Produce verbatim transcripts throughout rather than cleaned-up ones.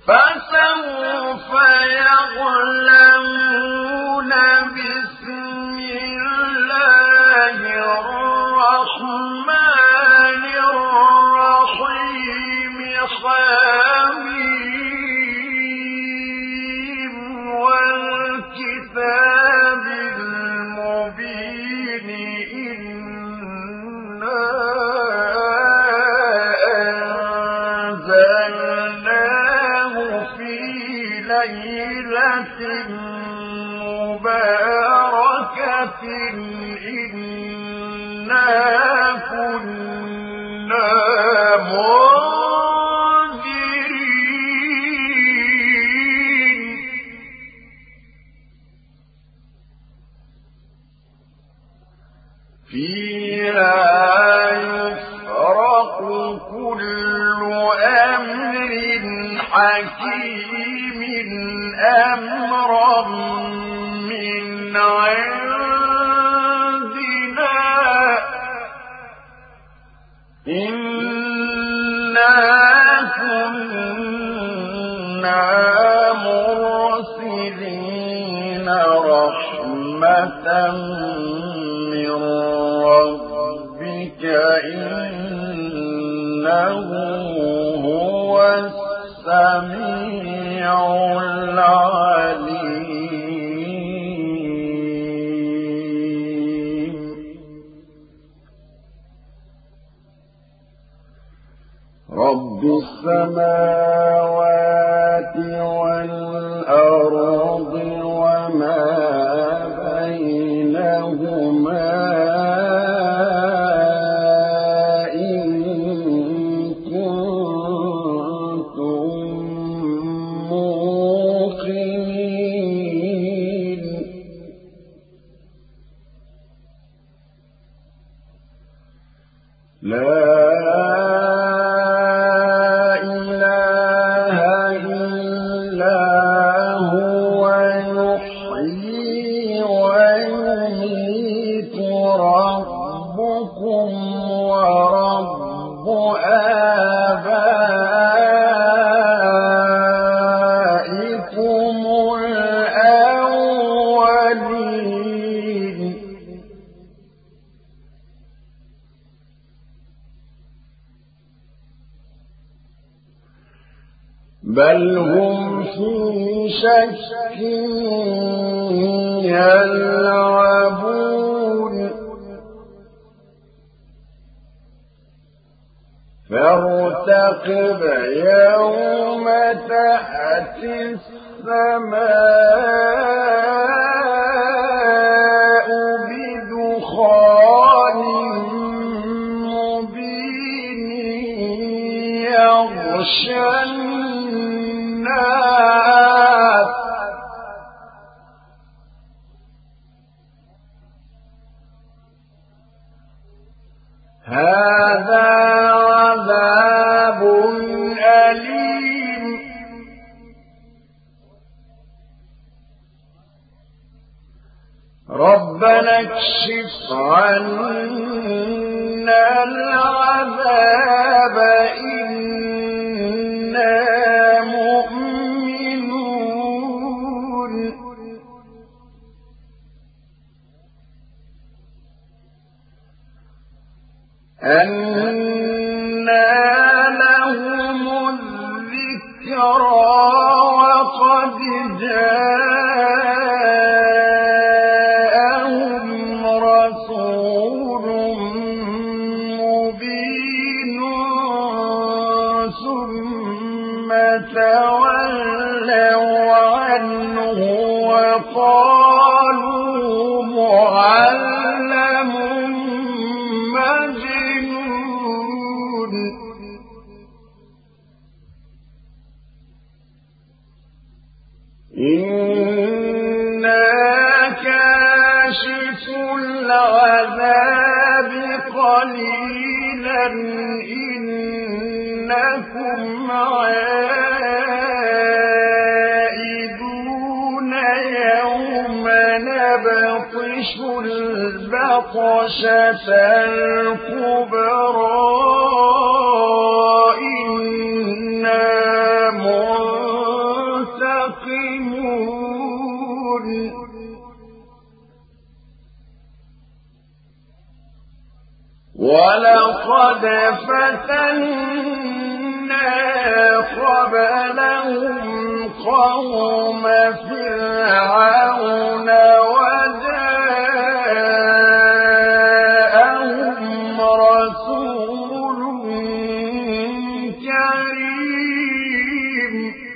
فسوف يعلمون. بسم الله الرحمن الرحيم. حميم والكتاب المبين. إنا أنزلناه في ليلة مباركة إنا كنا منذرين. فيها يفرق كل أمر حكيم أمرا من عندنا. إنا كنا مرسلين رحمة من ربك. إنه هو السميع العليم. رب السماوات والأرض وما بينهما إن كنتم موقنين. لا ورب آبائكم الأولين. بل هم في شك يلعبون. فارتقب يوم تأتي السماء بدخان مبين يغشى الناس. هذا عذاب أليم. ربنا اكشف عنا العذاب إنا مؤمنون. أنى لهم الذكرى وقد جاءهم رسول مبين ثم تولوا عنه وقالوا معلم مجنون. إنا كاشف العذاب قليلا إنكم عائدون يوم نبطش البطشة الكبرى إنا منذرون. ولقد فتنا قبلهم قوم فرعون وجاءهم رسول كريم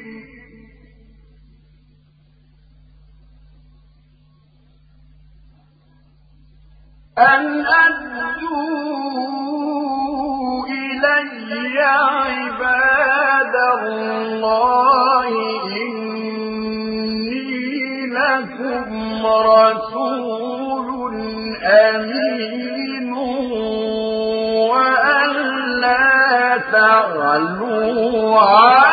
أن أدوا إلي عباد الله إني لكم رسول أمين وأن لا تعلوا